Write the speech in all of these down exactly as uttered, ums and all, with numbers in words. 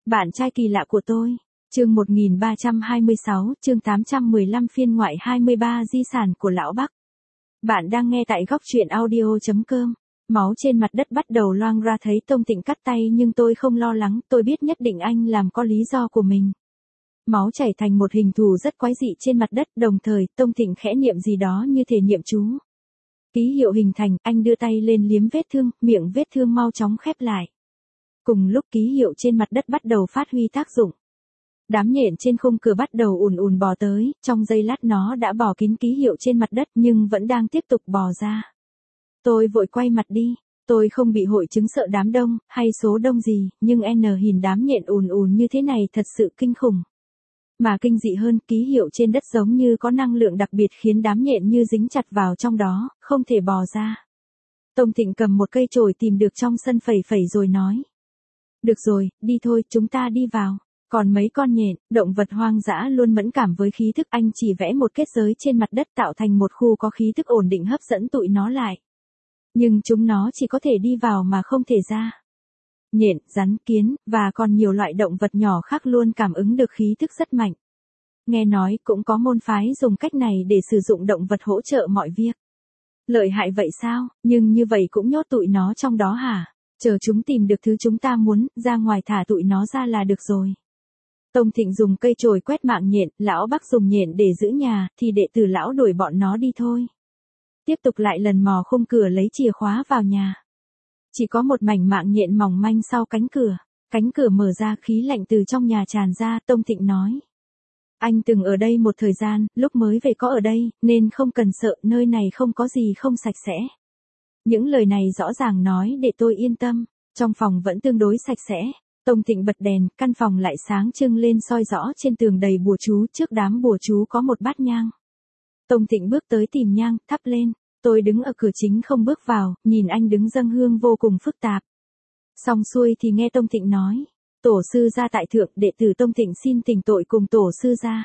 Bạn trai kỳ lạ của tôi. Chương một nghìn ba trăm hai mươi sáu, chương tám trăm mười lăm phiên ngoại hai mươi ba di sản của lão Bắc. Bạn đang nghe tại góc truyện audio chấm com. Máu trên mặt đất bắt đầu loang ra thấy Tông Tịnh cắt tay nhưng tôi không lo lắng, tôi biết nhất định anh làm có lý do của mình. Máu chảy thành một hình thù rất quái dị trên mặt đất, đồng thời Tông Tịnh khẽ niệm gì đó như thể niệm chú. Ký hiệu hình thành, anh đưa tay lên liếm vết thương, miệng vết thương mau chóng khép lại. Cùng lúc ký hiệu trên mặt đất bắt đầu phát huy tác dụng. Đám nhện trên khung cửa bắt đầu ùn ùn bò tới, trong giây lát nó đã bò kín ký hiệu trên mặt đất nhưng vẫn đang tiếp tục bò ra. Tôi vội quay mặt đi, tôi không bị hội chứng sợ đám đông, hay số đông gì, nhưng N hình đám nhện ùn ùn như thế này thật sự kinh khủng. Mà kinh dị hơn, ký hiệu trên đất giống như có năng lượng đặc biệt khiến đám nhện như dính chặt vào trong đó, không thể bò ra. Tông Tịnh cầm một cây chổi tìm được trong sân phẩy phẩy rồi nói. Được rồi, đi thôi, chúng ta đi vào. Còn mấy con nhện, động vật hoang dã luôn mẫn cảm với khí thức, anh chỉ vẽ một kết giới trên mặt đất tạo thành một khu có khí thức ổn định hấp dẫn tụi nó lại. Nhưng chúng nó chỉ có thể đi vào mà không thể ra. Nhện, rắn, kiến, và còn nhiều loại động vật nhỏ khác luôn cảm ứng được khí thức rất mạnh. Nghe nói cũng có môn phái dùng cách này để sử dụng động vật hỗ trợ mọi việc. Lợi hại vậy sao, nhưng như vậy cũng nhốt tụi nó trong đó hả? Chờ chúng tìm được thứ chúng ta muốn, ra ngoài thả tụi nó ra là được rồi. Tông Thịnh dùng cây chổi quét mạng nhện, lão Bắc dùng nhện để giữ nhà, thì đệ tử lão đuổi bọn nó đi thôi. Tiếp tục lại lần mò khung cửa lấy chìa khóa vào nhà. Chỉ có một mảnh mạng nhện mỏng manh sau cánh cửa. Cánh cửa mở ra, khí lạnh từ trong nhà tràn ra, Tông Thịnh nói. Anh từng ở đây một thời gian, lúc mới về có ở đây, nên không cần sợ, nơi này không có gì không sạch sẽ. Những lời này rõ ràng nói để tôi yên tâm, trong phòng vẫn tương đối sạch sẽ. Tông Thịnh bật đèn, căn phòng lại sáng trưng lên, soi rõ trên tường đầy bùa chú, trước đám bùa chú có một bát nhang. Tông Thịnh bước tới tìm nhang, thắp lên, tôi đứng ở cửa chính không bước vào, nhìn anh đứng dâng hương vô cùng phức tạp. Xong xuôi thì nghe Tông Thịnh nói, tổ sư gia tại thượng, đệ tử Tông Thịnh xin tỉnh tội cùng tổ sư gia.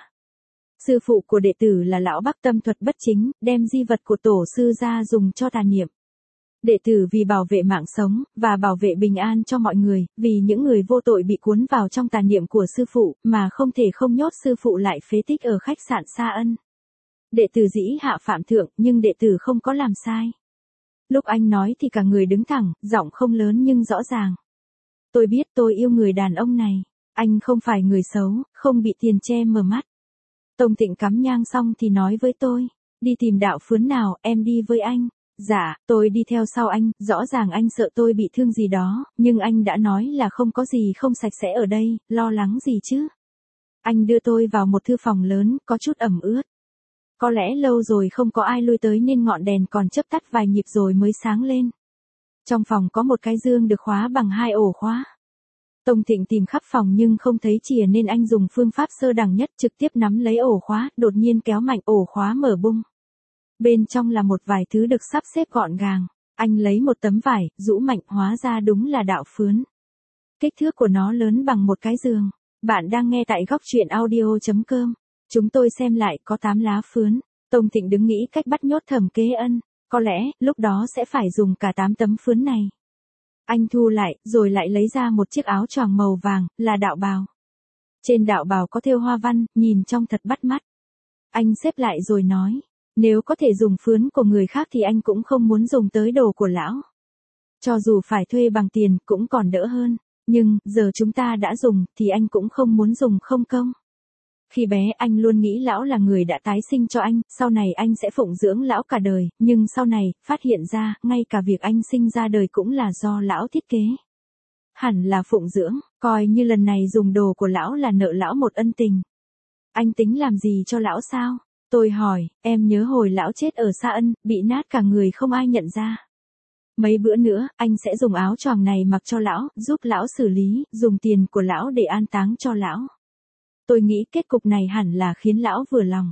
Sư phụ của đệ tử là lão Bắc tâm thuật bất chính, đem di vật của tổ sư gia dùng cho tà niệm. Đệ tử vì bảo vệ mạng sống, và bảo vệ bình an cho mọi người, vì những người vô tội bị cuốn vào trong tà niệm của sư phụ, mà không thể không nhốt sư phụ lại phế tích ở khách sạn Sa Ân. Đệ tử dĩ hạ phạm thượng, nhưng đệ tử không có làm sai. Lúc anh nói thì cả người đứng thẳng, giọng không lớn nhưng rõ ràng. Tôi biết tôi yêu người đàn ông này, anh không phải người xấu, không bị tiền che mờ mắt. Tông Thịnh cắm nhang xong thì nói với tôi, đi tìm đạo phướn nào, em đi với anh. Dạ, tôi đi theo sau anh, rõ ràng anh sợ tôi bị thương gì đó, nhưng anh đã nói là không có gì không sạch sẽ ở đây, lo lắng gì chứ. Anh đưa tôi vào một thư phòng lớn, có chút ẩm ướt. Có lẽ lâu rồi không có ai lui tới nên ngọn đèn còn chớp tắt vài nhịp rồi mới sáng lên. Trong phòng có một cái dương được khóa bằng hai ổ khóa. Tông Thịnh tìm khắp phòng nhưng không thấy chìa nên anh dùng phương pháp sơ đẳng nhất, trực tiếp nắm lấy ổ khóa, đột nhiên kéo mạnh ổ khóa mở bung. Bên trong là một vài thứ được sắp xếp gọn gàng. Anh lấy một tấm vải, rũ mạnh, hóa ra đúng là đạo phướn. Kích thước của nó lớn bằng một cái giường. Bạn đang nghe tại góc truyện audio chấm com. Chúng tôi xem lại có tám lá phướn. Tông Thịnh đứng nghĩ cách bắt nhốt Thẩm Kế Ân. Có lẽ, lúc đó sẽ phải dùng cả tám tấm phướn này. Anh thu lại, rồi lại lấy ra một chiếc áo choàng màu vàng, là đạo bào. Trên đạo bào có thêu hoa văn, nhìn trông thật bắt mắt. Anh xếp lại rồi nói. Nếu có thể dùng phướn của người khác thì anh cũng không muốn dùng tới đồ của lão. Cho dù phải thuê bằng tiền cũng còn đỡ hơn, nhưng giờ chúng ta đã dùng thì anh cũng không muốn dùng không công. Khi bé anh luôn nghĩ lão là người đã tái sinh cho anh, sau này anh sẽ phụng dưỡng lão cả đời, nhưng sau này, phát hiện ra, ngay cả việc anh sinh ra đời cũng là do lão thiết kế. Hẳn là phụng dưỡng, coi như lần này dùng đồ của lão là nợ lão một ân tình. Anh tính làm gì cho lão sao? Tôi hỏi, em nhớ hồi lão chết ở Sa Ân, bị nát cả người không ai nhận ra. Mấy bữa nữa, anh sẽ dùng áo choàng này mặc cho lão, giúp lão xử lý, dùng tiền của lão để an táng cho lão. Tôi nghĩ kết cục này hẳn là khiến lão vừa lòng.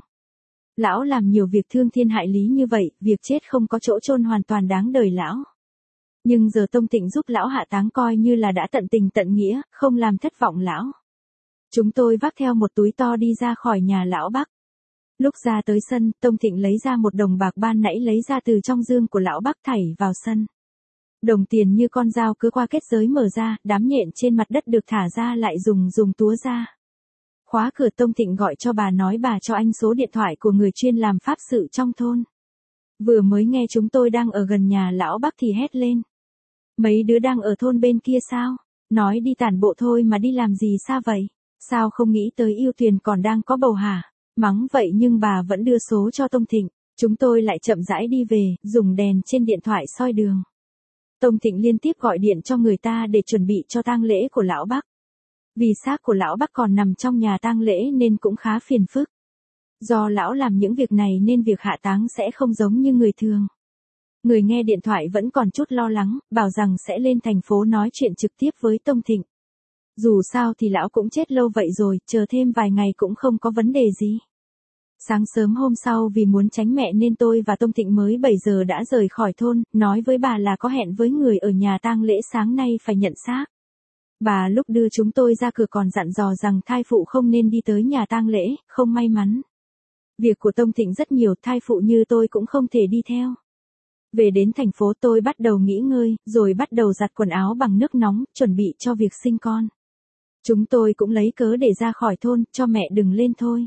Lão làm nhiều việc thương thiên hại lý như vậy, việc chết không có chỗ chôn hoàn toàn đáng đời lão. Nhưng giờ Tông Thịnh giúp lão hạ táng coi như là đã tận tình tận nghĩa, không làm thất vọng lão. Chúng tôi vác theo một túi to đi ra khỏi nhà lão Bắc. Lúc ra tới sân, Tông Thịnh lấy ra một đồng bạc ban nãy lấy ra từ trong dương của lão Bắc thảy vào sân. Đồng tiền như con dao cứ qua kết giới mở ra, đám nhện trên mặt đất được thả ra lại dùng dùng túa ra. Khóa cửa. Tông Thịnh gọi cho bà nói bà cho anh số điện thoại của người chuyên làm pháp sự trong thôn. Vừa mới nghe chúng tôi đang ở gần nhà lão Bắc thì hét lên. Mấy đứa đang ở thôn bên kia sao? Nói đi tản bộ thôi mà đi làm gì xa vậy? Sao không nghĩ tới Yêu Tuyền còn đang có bầu hả? Mắng vậy nhưng bà vẫn đưa số cho Tông Thịnh. Chúng tôi lại chậm rãi đi về, dùng đèn trên điện thoại soi đường. Tông Thịnh liên tiếp gọi điện cho người ta để chuẩn bị cho tang lễ của lão Bắc. Vì xác của lão Bắc còn nằm trong nhà tang lễ nên cũng khá phiền phức. Do lão làm những việc này nên việc hạ táng sẽ không giống như người thường. Người nghe điện thoại vẫn còn chút lo lắng, bảo rằng sẽ lên thành phố nói chuyện trực tiếp với Tông Thịnh. Dù sao thì lão cũng chết lâu vậy rồi, chờ thêm vài ngày cũng không có vấn đề gì. Sáng sớm hôm sau vì muốn tránh mẹ nên tôi và Tông Thịnh mới bảy giờ đã rời khỏi thôn, nói với bà là có hẹn với người ở nhà tang lễ sáng nay phải nhận xác. Bà lúc đưa chúng tôi ra cửa còn dặn dò rằng thai phụ không nên đi tới nhà tang lễ, không may mắn. Việc của Tông Thịnh rất nhiều, thai phụ như tôi cũng không thể đi theo. Về đến thành phố tôi bắt đầu nghỉ ngơi, rồi bắt đầu giặt quần áo bằng nước nóng, chuẩn bị cho việc sinh con. Chúng tôi cũng lấy cớ để ra khỏi thôn, cho mẹ đừng lên thôi.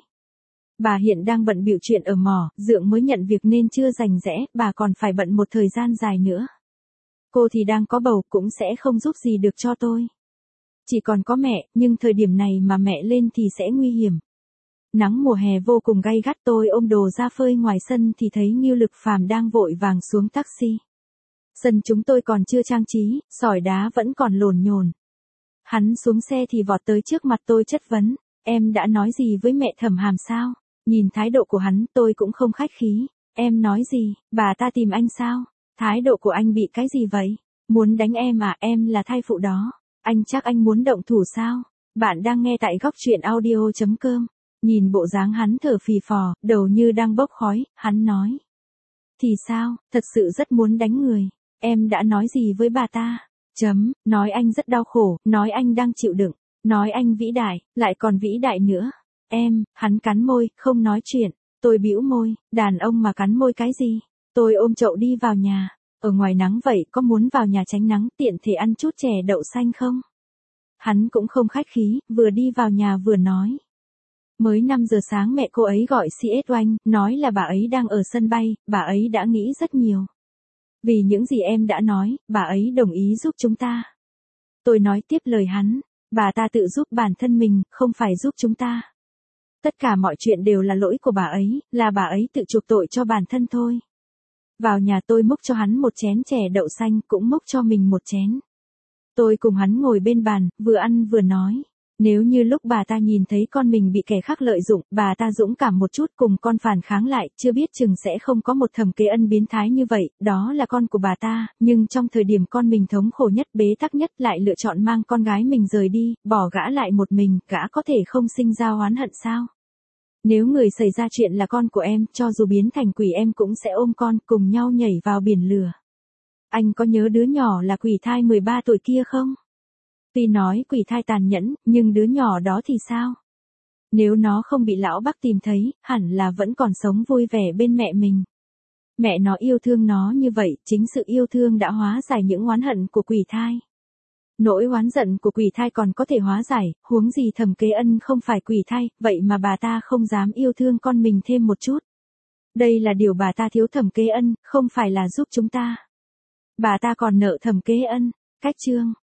Bà hiện đang bận bịu chuyện ở mỏ, Dượng mới nhận việc nên chưa rành rẽ, bà còn phải bận một thời gian dài nữa. Cô thì đang có bầu, cũng sẽ không giúp gì được cho tôi. Chỉ còn có mẹ, nhưng thời điểm này mà mẹ lên thì sẽ nguy hiểm. Nắng mùa hè vô cùng gay gắt, tôi ôm đồ ra phơi ngoài sân thì thấy Ngưu Lực Phàm đang vội vàng xuống taxi. Sân chúng tôi còn chưa trang trí, sỏi đá vẫn còn lổn nhổn. Hắn xuống xe thì vọt tới trước mặt tôi chất vấn, em đã nói gì với mẹ Thẩm Hàm sao? Nhìn thái độ của hắn tôi cũng không khách khí, em nói gì, bà ta tìm anh sao? Thái độ của anh bị cái gì vậy? Muốn đánh em à? Em là thai phụ đó. Anh chắc anh muốn động thủ sao? Bạn đang nghe tại góc truyện audio chấm com. Nhìn bộ dáng hắn thở phì phò, đầu như đang bốc khói, hắn nói. Thì sao, thật sự rất muốn đánh người. Em đã nói gì với bà ta? Chấm, nói anh rất đau khổ, nói anh đang chịu đựng, nói anh vĩ đại, lại còn vĩ đại nữa. Em, hắn cắn môi, không nói chuyện. Tôi bĩu môi, đàn ông mà cắn môi cái gì? Tôi ôm chậu đi vào nhà. Ở ngoài nắng vậy, có muốn vào nhà tránh nắng tiện thể ăn chút chè đậu xanh không? Hắn cũng không khách khí, vừa đi vào nhà vừa nói. Mới năm giờ sáng mẹ cô ấy gọi xê ét oanh, nói là bà ấy đang ở sân bay, bà ấy đã nghĩ rất nhiều. Vì những gì em đã nói, bà ấy đồng ý giúp chúng ta. Tôi nói tiếp lời hắn, bà ta tự giúp bản thân mình, không phải giúp chúng ta. Tất cả mọi chuyện đều là lỗi của bà ấy, là bà ấy tự chuộc tội cho bản thân thôi. Vào nhà tôi múc cho hắn một chén chè đậu xanh, cũng múc cho mình một chén. Tôi cùng hắn ngồi bên bàn, vừa ăn vừa nói. Nếu như lúc bà ta nhìn thấy con mình bị kẻ khác lợi dụng, bà ta dũng cảm một chút cùng con phản kháng lại, chưa biết chừng sẽ không có một Thẩm Kế Ân biến thái như vậy, đó là con của bà ta, nhưng trong thời điểm con mình thống khổ nhất, bế tắc nhất lại lựa chọn mang con gái mình rời đi, bỏ gã lại một mình, gã có thể không sinh ra oán hận sao? Nếu người xảy ra chuyện là con của em, cho dù biến thành quỷ em cũng sẽ ôm con, cùng nhau nhảy vào biển lửa. Anh có nhớ đứa nhỏ là quỷ thai mười ba tuổi kia không? Tuy nói quỷ thai tàn nhẫn, nhưng đứa nhỏ đó thì sao? Nếu nó không bị lão Bắc tìm thấy, hẳn là vẫn còn sống vui vẻ bên mẹ mình. Mẹ nó yêu thương nó như vậy, chính sự yêu thương đã hóa giải những oán hận của quỷ thai. Nỗi oán giận của quỷ thai còn có thể hóa giải, huống gì Thẩm Kế Ân không phải quỷ thai, vậy mà bà ta không dám yêu thương con mình thêm một chút. Đây là điều bà ta thiếu Thẩm Kế Ân, không phải là giúp chúng ta. Bà ta còn nợ Thẩm Kế Ân. Cách chương